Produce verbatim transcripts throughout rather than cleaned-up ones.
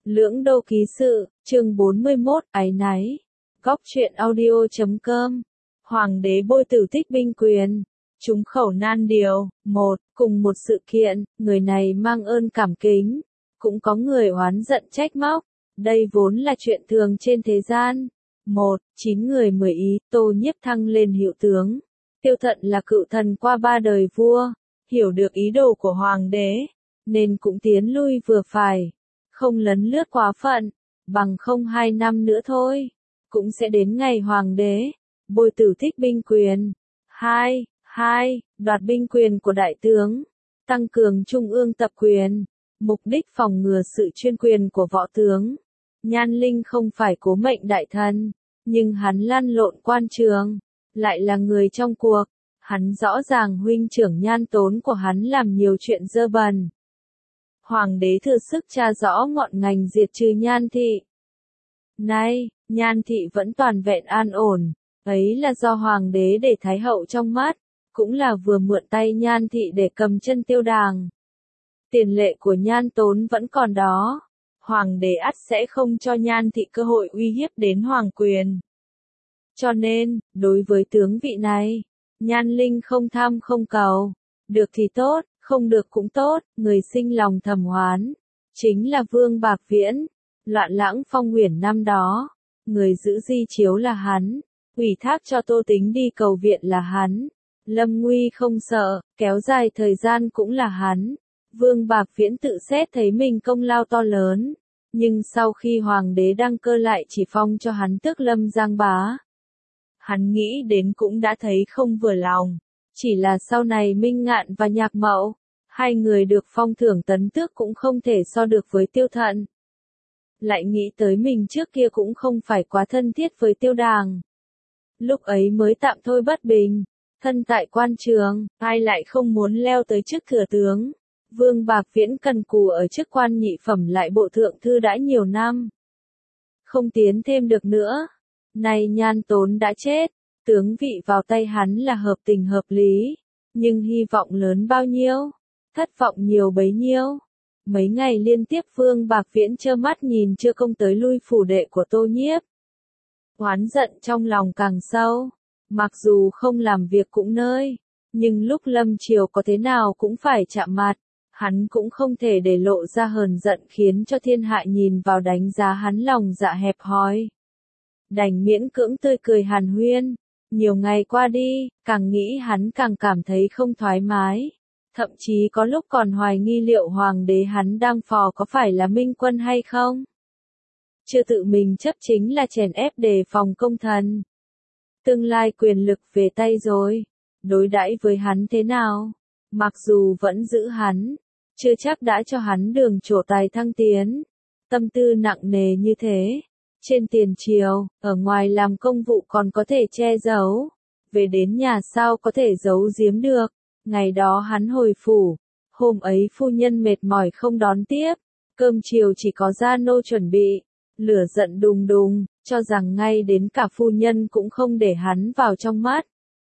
Lưỡng Đô Ký Sự, chương bốn mươi mốt, áy náy. Góc truyện audio chấm com. Hoàng đế bôi tử thích binh quyền. Trúng khẩu nan điều. Một, cùng một sự kiện, người này mang ơn cảm kính. Cũng có người oán giận trách móc. Đây vốn là chuyện thường trên thế gian. Một, chín người mười ý, Tô Nhiếp thăng lên hiệu tướng. Tiêu Thận là cựu thần qua ba đời vua. Hiểu được ý đồ của hoàng đế. Nên cũng tiến lui vừa phải. Không lấn lướt quá phận, bằng không hai năm nữa thôi, cũng sẽ đến ngày hoàng đế, bôi tử thích binh quyền. Hai, hai, đoạt binh quyền của đại tướng, tăng cường trung ương tập quyền, mục đích phòng ngừa sự chuyên quyền của võ tướng. Nhan Linh không phải cố mệnh đại thần, nhưng hắn lăn lộn quan trường, lại là người trong cuộc, hắn rõ ràng huynh trưởng Nhan Tốn của hắn làm nhiều chuyện dơ bẩn. Hoàng đế thừa sức tra rõ ngọn ngành diệt trừ Nhan thị. Nay, Nhan thị vẫn toàn vẹn an ổn, ấy là do hoàng đế để thái hậu trong mắt, cũng là vừa mượn tay Nhan thị để cầm chân Tiêu Đàng. Tiền lệ của Nhan Tốn vẫn còn đó, hoàng đế ắt sẽ không cho Nhan thị cơ hội uy hiếp đến hoàng quyền. Cho nên, đối với tướng vị này, Nhan Linh không tham không cầu, được thì tốt. Không được cũng tốt, người sinh lòng thầm oán, chính là Vương Bạc Viễn, loạn lãng phong uyển năm đó, người giữ di chiếu là hắn, ủy thác cho Tô Tính đi cầu viện là hắn, lâm nguy không sợ, kéo dài thời gian cũng là hắn. Vương Bạc Viễn tự xét thấy mình công lao to lớn, nhưng sau khi hoàng đế đăng cơ lại chỉ phong cho hắn tước Lâm Giang Bá. Hắn nghĩ đến cũng đã thấy không vừa lòng. Chỉ là sau này Minh Ngạn và Nhạc Mậu, hai người được phong thưởng tấn tước cũng không thể so được với Tiêu Thận. Lại nghĩ tới mình trước kia cũng không phải quá thân thiết với Tiêu Đàng. Lúc ấy mới tạm thôi bất bình, thân tại quan trường, ai lại không muốn leo tới chức thừa tướng. Vương Bạc Viễn cần cù ở chức quan nhị phẩm lại bộ thượng thư đã nhiều năm. Không tiến thêm được nữa. Nay Nhan Tốn đã chết. Tướng vị vào tay hắn là hợp tình hợp lý, nhưng hy vọng lớn bao nhiêu, thất vọng nhiều bấy nhiêu. Mấy ngày liên tiếp Vương Bạc Viễn trơ mắt nhìn chưa công tới lui phủ đệ của Tô Nhiếp. Oán giận trong lòng càng sâu, mặc dù không làm việc cũng nơi, nhưng lúc lâm triều có thế nào cũng phải chạm mặt, hắn cũng không thể để lộ ra hờn giận khiến cho thiên hạ nhìn vào đánh giá hắn lòng dạ hẹp hòi. Đành miễn cưỡng tươi cười hàn huyên. Nhiều ngày qua đi, càng nghĩ hắn càng cảm thấy không thoải mái. Thậm chí có lúc còn hoài nghi liệu hoàng đế hắn đang phò có phải là Minh Quân hay không. Chưa tự mình chấp chính là chèn ép đề phòng công thần. Tương lai quyền lực về tay rồi. Đối đãi với hắn thế nào? Mặc dù vẫn giữ hắn, chưa chắc đã cho hắn đường trổ tài thăng tiến. Tâm tư nặng nề như thế. Trên tiền triều, ở ngoài làm công vụ còn có thể che giấu. Về đến nhà sao có thể giấu giếm được. Ngày đó hắn hồi phủ. Hôm ấy phu nhân mệt mỏi không đón tiếp. Cơm chiều chỉ có gia nô chuẩn bị. Lửa giận đùng đùng, cho rằng ngay đến cả phu nhân cũng không để hắn vào trong mắt.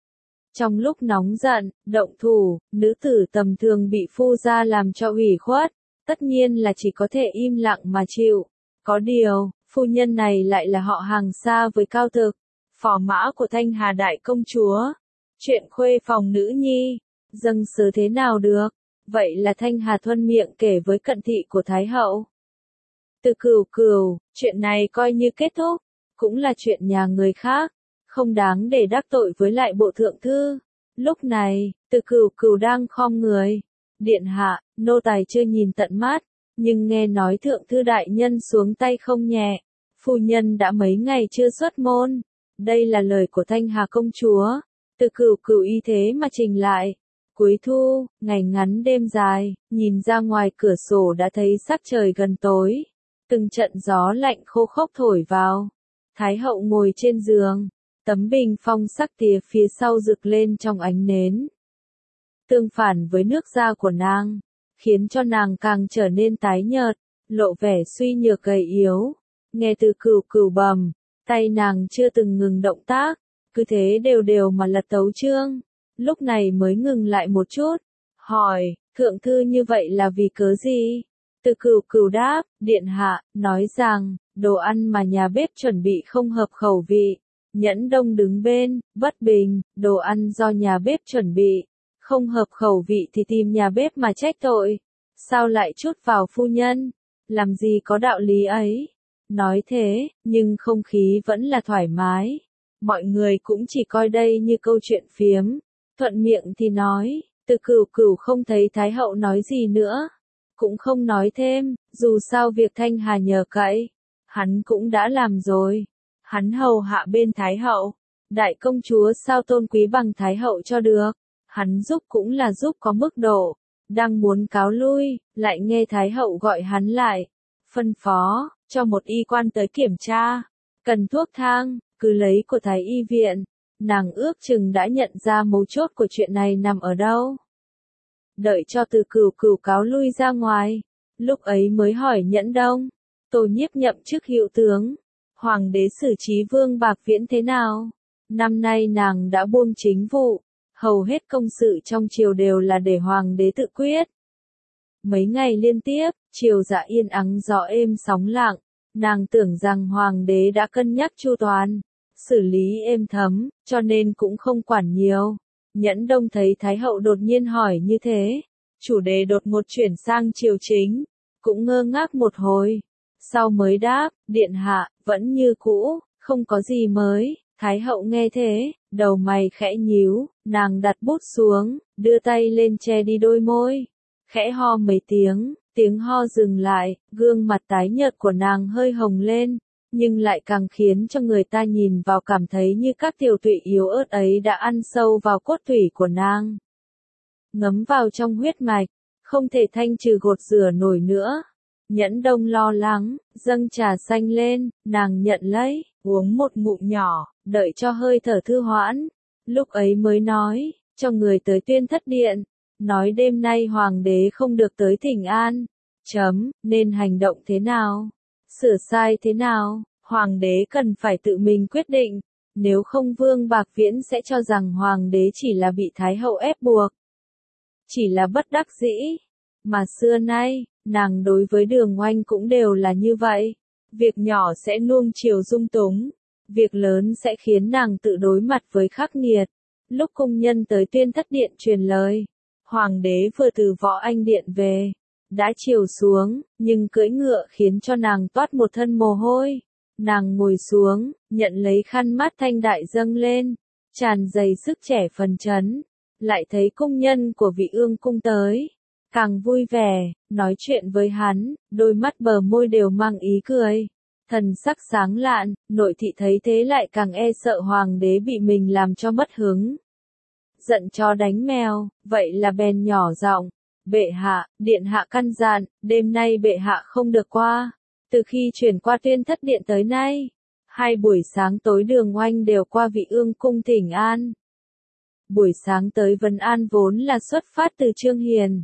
Trong lúc nóng giận, động thủ, nữ tử tầm thường bị phu gia làm cho ủy khuất. Tất nhiên là chỉ có thể im lặng mà chịu. Có điều, phu nhân này lại là họ hàng xa với Cao Thực, phò mã của Thanh Hà đại công chúa. Chuyện khuê phòng nữ nhi, dâng sớ thế nào được, vậy là Thanh Hà thuận miệng kể với cận thị của Thái hậu. Từ Cửu Cửu, chuyện này coi như kết thúc, cũng là chuyện nhà người khác, không đáng để đắc tội với lại bộ thượng thư. Lúc này, Từ Cửu Cửu đang khom người. Điện hạ, nô tài chưa nhìn tận mắt. Nhưng nghe nói thượng thư đại nhân xuống tay không nhẹ, phu nhân đã mấy ngày chưa xuất môn. Đây là lời của Thanh Hà công chúa. Từ Cửu Cửu y thế mà trình lại. Cuối thu, ngày ngắn đêm dài, nhìn ra ngoài cửa sổ đã thấy sắc trời gần tối. Từng trận gió lạnh khô khốc thổi vào. Thái hậu ngồi trên giường, tấm bình phong sắc tía phía sau rực lên trong ánh nến. Tương phản với nước da của nàng, khiến cho nàng càng trở nên tái nhợt, lộ vẻ suy nhược gầy yếu. Nghe Từ Cửu Cửu bầm, tay nàng chưa từng ngừng động tác, cứ thế đều đều mà lật tấu chương. Lúc này mới ngừng lại một chút, hỏi, thượng thư như vậy là vì cớ gì? Từ Cửu Cửu đáp, điện hạ, nói rằng, đồ ăn mà nhà bếp chuẩn bị không hợp khẩu vị. Nhẫn Đông đứng bên, bất bình, đồ ăn do nhà bếp chuẩn bị, không hợp khẩu vị thì tìm nhà bếp mà trách tội. Sao lại trút vào phu nhân? Làm gì có đạo lý ấy? Nói thế, nhưng không khí vẫn là thoải mái. Mọi người cũng chỉ coi đây như câu chuyện phiếm. Thuận miệng thì nói, Từ Cửu Cửu không thấy Thái hậu nói gì nữa. Cũng không nói thêm, dù sao việc Thanh Hà nhờ cậy, hắn cũng đã làm rồi. Hắn hầu hạ bên Thái hậu, đại công chúa sao tôn quý bằng Thái hậu cho được. Hắn giúp cũng là giúp có mức độ. Đang muốn cáo lui, lại nghe Thái hậu gọi hắn lại. Phân phó, cho một y quan tới kiểm tra. Cần thuốc thang, cứ lấy của Thái y viện. Nàng ước chừng đã nhận ra mấu chốt của chuyện này nằm ở đâu. Đợi cho Từ Cửu Cửu cáo lui ra ngoài. Lúc ấy mới hỏi Nhẫn Đông. Tô Nhiếp nhậm chức hiệu tướng. Hoàng đế xử trí Vương Bạc Viễn thế nào? Năm nay nàng đã buông chính vụ. Hầu hết công sự trong triều đều là để hoàng đế tự quyết. Mấy ngày liên tiếp, triều dạ yên ắng gió êm sóng lặng. Nàng tưởng rằng hoàng đế đã cân nhắc chu toàn, xử lý êm thấm, cho nên cũng không quản nhiều. Nhẫn Đông thấy Thái hậu đột nhiên hỏi như thế, chủ đề đột ngột chuyển sang triều chính, cũng ngơ ngác một hồi. Sau mới đáp, điện hạ, vẫn như cũ, không có gì mới. Thái hậu nghe thế, đầu mày khẽ nhíu, nàng đặt bút xuống, đưa tay lên che đi đôi môi. Khẽ ho mấy tiếng, tiếng ho dừng lại, gương mặt tái nhợt của nàng hơi hồng lên, nhưng lại càng khiến cho người ta nhìn vào cảm thấy như các tiểu tụy yếu ớt ấy đã ăn sâu vào cốt thủy của nàng. Ngấm vào trong huyết mạch, không thể thanh trừ gột rửa nổi nữa. Nhẫn Đông lo lắng, dâng trà xanh lên, nàng nhận lấy, uống một ngụm nhỏ, đợi cho hơi thở thư hoãn. Lúc ấy mới nói, cho người tới Tuyên Thất Điện, nói đêm nay hoàng đế không được tới thỉnh an. Chấm, nên hành động thế nào? Sửa sai thế nào? Hoàng đế cần phải tự mình quyết định, nếu không Vương Bạc Viễn sẽ cho rằng hoàng đế chỉ là bị Thái hậu ép buộc. Chỉ là bất đắc dĩ. Mà xưa nay, nàng đối với Đường Oanh cũng đều là như vậy. Việc nhỏ sẽ nuông chiều dung túng, việc lớn sẽ khiến nàng tự đối mặt với khắc nghiệt. Lúc cung nhân tới Tuyên Thất Điện truyền lời, hoàng đế vừa từ Võ Anh Điện về, đã chiều xuống, nhưng cưỡi ngựa khiến cho nàng toát một thân mồ hôi. Nàng ngồi xuống, nhận lấy khăn mát thanh đại dâng lên, tràn đầy sức trẻ phấn chấn, lại thấy cung nhân của Vị Ương cung tới, càng vui vẻ, nói chuyện với hắn, đôi mắt bờ môi đều mang ý cười, thần sắc sáng lạn. Nội thị thấy thế lại càng e sợ hoàng đế bị mình làm cho mất hứng. Giận chó đánh mèo, vậy là bèn nhỏ giọng, bệ hạ, điện hạ căn dặn, đêm nay bệ hạ không được qua. Từ khi chuyển qua Tuyên Thất Điện tới nay, hai buổi sáng tối Đường Oanh đều qua Vị Ương cung thỉnh an. Buổi sáng tới vấn an vốn là xuất phát từ Trương Hiền,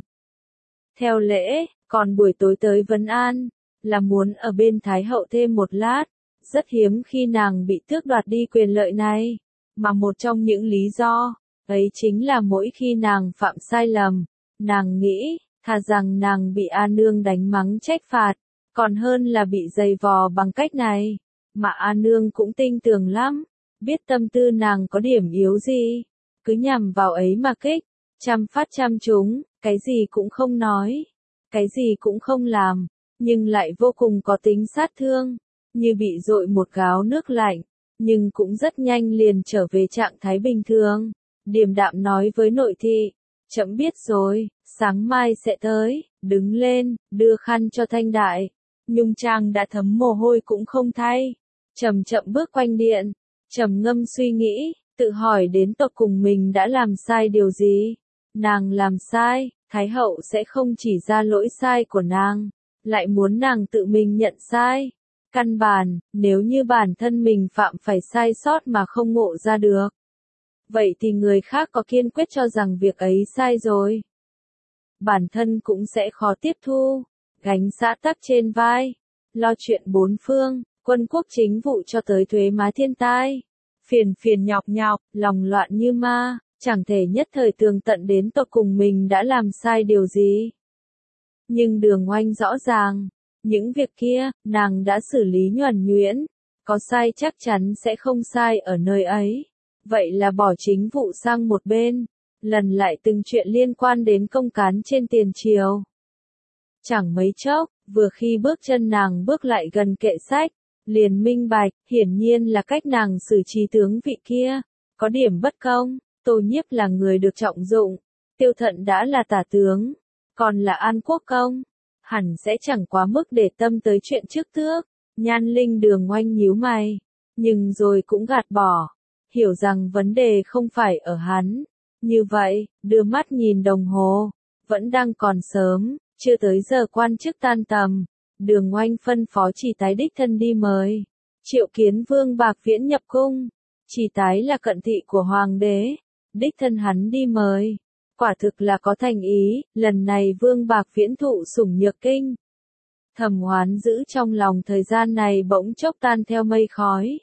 theo lễ, còn buổi tối tới vấn an, là muốn ở bên Thái hậu thêm một lát. Rất hiếm khi nàng bị tước đoạt đi quyền lợi này, mà một trong những lý do ấy chính là mỗi khi nàng phạm sai lầm, nàng nghĩ, thà rằng nàng bị A Nương đánh mắng trách phạt, còn hơn là bị giày vò bằng cách này. Mà A Nương cũng tinh tường lắm, biết tâm tư nàng có điểm yếu gì, cứ nhằm vào ấy mà kích, chăm phát chăm trúng, cái gì cũng không nói, cái gì cũng không làm, nhưng lại vô cùng có tính sát thương, như bị dội một gáo nước lạnh, nhưng cũng rất nhanh liền trở về trạng thái bình thường. Điềm đạm nói với nội thị, trẫm biết rồi, sáng mai sẽ tới. Đứng lên, đưa khăn cho Thanh Đại. Nhung Trang đã thấm mồ hôi cũng không thay, chậm chậm bước quanh điện, trầm ngâm suy nghĩ, tự hỏi đến tột cùng mình đã làm sai điều gì. Nàng làm sai, Thái hậu sẽ không chỉ ra lỗi sai của nàng, lại muốn nàng tự mình nhận sai. Căn bản, nếu như bản thân mình phạm phải sai sót mà không ngộ ra được, vậy thì người khác có kiên quyết cho rằng việc ấy sai rồi, bản thân cũng sẽ khó tiếp thu. Gánh xã tắc trên vai, lo chuyện bốn phương, quân quốc chính vụ cho tới thuế má thiên tai, phiền phiền nhọc nhọc, lòng loạn như ma, chẳng thể nhất thời tường tận đến tột cùng mình đã làm sai điều gì. Nhưng Đường Oanh rõ ràng, những việc kia, nàng đã xử lý nhuần nhuyễn, có sai chắc chắn sẽ không sai ở nơi ấy. Vậy là bỏ chính vụ sang một bên, lần lại từng chuyện liên quan đến công cán trên tiền triều. Chẳng mấy chốc, vừa khi bước chân nàng bước lại gần kệ sách, liền minh bạch, hiển nhiên là cách nàng xử trí tướng vị kia, có điểm bất công. Tô Nhiếp là người được trọng dụng, Tiêu Thận đã là tả tướng, còn là An Quốc công, hẳn sẽ chẳng quá mức để tâm tới chuyện trước tước. Nhan Linh Đường Oanh nhíu mày, nhưng rồi cũng gạt bỏ, hiểu rằng vấn đề không phải ở hắn. Như vậy, đưa mắt nhìn đồng hồ, vẫn đang còn sớm, chưa tới giờ quan chức tan tầm. Đường Oanh phân phó Chỉ Tái đích thân đi mời, triệu kiến Vương Bạc Viễn nhập cung. Chỉ Tái là cận thị của Hoàng đế, đích thân hắn đi mời, quả thực là có thành ý. Lần này Vương Bạc Viễn thụ sủng nhược kinh, thầm oán giữ trong lòng, thời gian này bỗng chốc tan theo mây khói.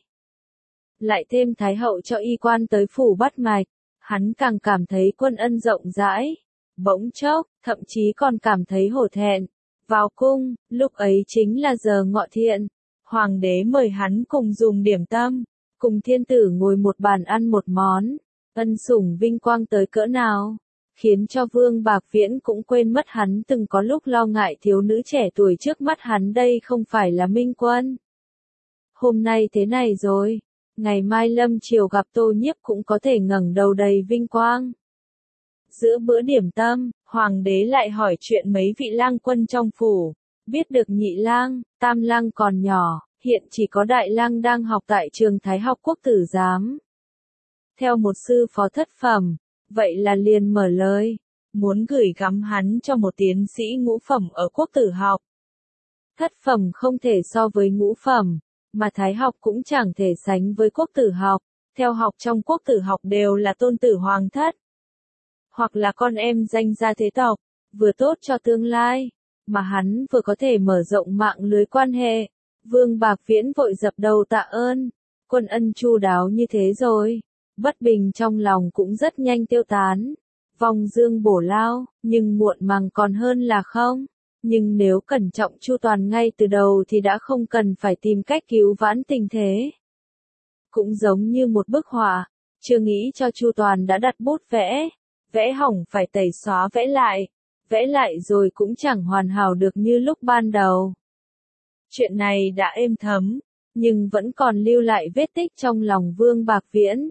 Lại thêm Thái hậu cho y quan tới phủ bắt mạch, hắn càng cảm thấy quân ân rộng rãi. Bỗng chốc, thậm chí còn cảm thấy hổ thẹn. Vào cung, lúc ấy chính là giờ ngọ thiện, Hoàng đế mời hắn cùng dùng điểm tâm, cùng thiên tử ngồi một bàn ăn một món. Ân sủng vinh quang tới cỡ nào, khiến cho Vương Bạc Viễn cũng quên mất hắn từng có lúc lo ngại thiếu nữ trẻ tuổi trước mắt hắn đây không phải là Minh Quân. Hôm nay thế này rồi, ngày mai lâm triều gặp Tô Nhiếp cũng có thể ngẩng đầu đầy vinh quang. Giữa bữa điểm tâm, Hoàng đế lại hỏi chuyện mấy vị lang quân trong phủ, biết được nhị lang, tam lang còn nhỏ, hiện chỉ có đại lang đang học tại trường Thái học quốc tử giám. Theo một sư phó thất phẩm, vậy là liền mở lời, muốn gửi gắm hắn cho một tiến sĩ ngũ phẩm ở quốc tử học. Thất phẩm không thể so với ngũ phẩm, mà Thái học cũng chẳng thể sánh với quốc tử học. Theo học trong quốc tử học đều là tôn tử hoàng thất, hoặc là con em danh gia thế tộc, vừa tốt cho tương lai, mà hắn vừa có thể mở rộng mạng lưới quan hệ. Vương Bạc Viễn vội dập đầu tạ ơn, quân ân chu đáo như thế rồi, bất bình trong lòng cũng rất nhanh tiêu tán. Vòng dương bổ lao, nhưng muộn màng còn hơn là không. Nhưng nếu cẩn trọng chu toàn ngay từ đầu thì đã không cần phải tìm cách cứu vãn tình thế. Cũng giống như một bức họa, chưa nghĩ cho chu toàn đã đặt bút vẽ, vẽ hỏng phải tẩy xóa vẽ lại, vẽ lại rồi cũng chẳng hoàn hảo được như lúc ban đầu. Chuyện này đã êm thấm, nhưng vẫn còn lưu lại vết tích trong lòng Vương Bạc Viễn.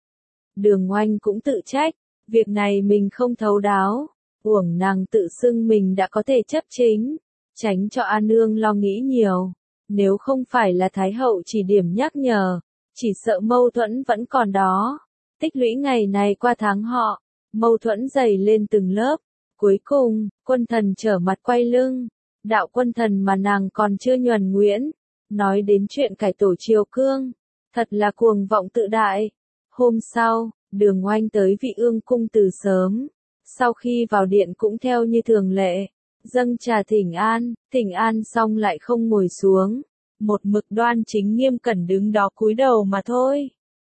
Đường Oanh cũng tự trách, việc này mình không thấu đáo, uổng nàng tự xưng mình đã có thể chấp chính, tránh cho A Nương lo nghĩ nhiều. Nếu không phải là Thái hậu chỉ điểm nhắc nhở, chỉ sợ mâu thuẫn vẫn còn đó. Tích lũy ngày này qua tháng họ, mâu thuẫn dày lên từng lớp. Cuối cùng, quân thần trở mặt quay lưng. Đạo quân thần mà nàng còn chưa nhuần nhuyễn, nói đến chuyện cải tổ triều cương, thật là cuồng vọng tự đại. Hôm sau, Đường Oanh tới Vị Ương cung từ sớm, sau khi vào điện cũng theo như thường lệ, dâng trà thỉnh an, thỉnh an xong lại không ngồi xuống, một mực đoan chính nghiêm cẩn đứng đó cúi đầu mà thôi.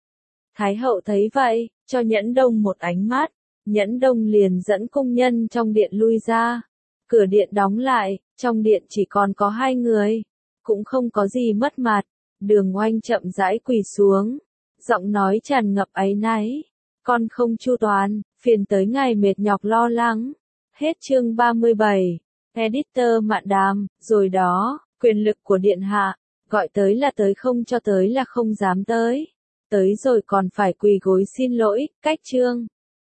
Thái hậu thấy vậy, cho Nhẫn Đông một ánh mắt, Nhẫn Đông liền dẫn cung nhân trong điện lui ra, cửa điện đóng lại, trong điện chỉ còn có hai người, cũng không có gì mất mặt. Đường Oanh chậm rãi quỳ xuống, giọng nói tràn ngập áy náy, con không chu toàn, phiền tới ngài mệt nhọc lo lắng. Hết chương ba mươi bảy, Editor Mạn Đàm, rồi đó, quyền lực của điện hạ, gọi tới là tới, không cho tới là không dám tới, tới rồi còn phải quỳ gối xin lỗi. Cách chương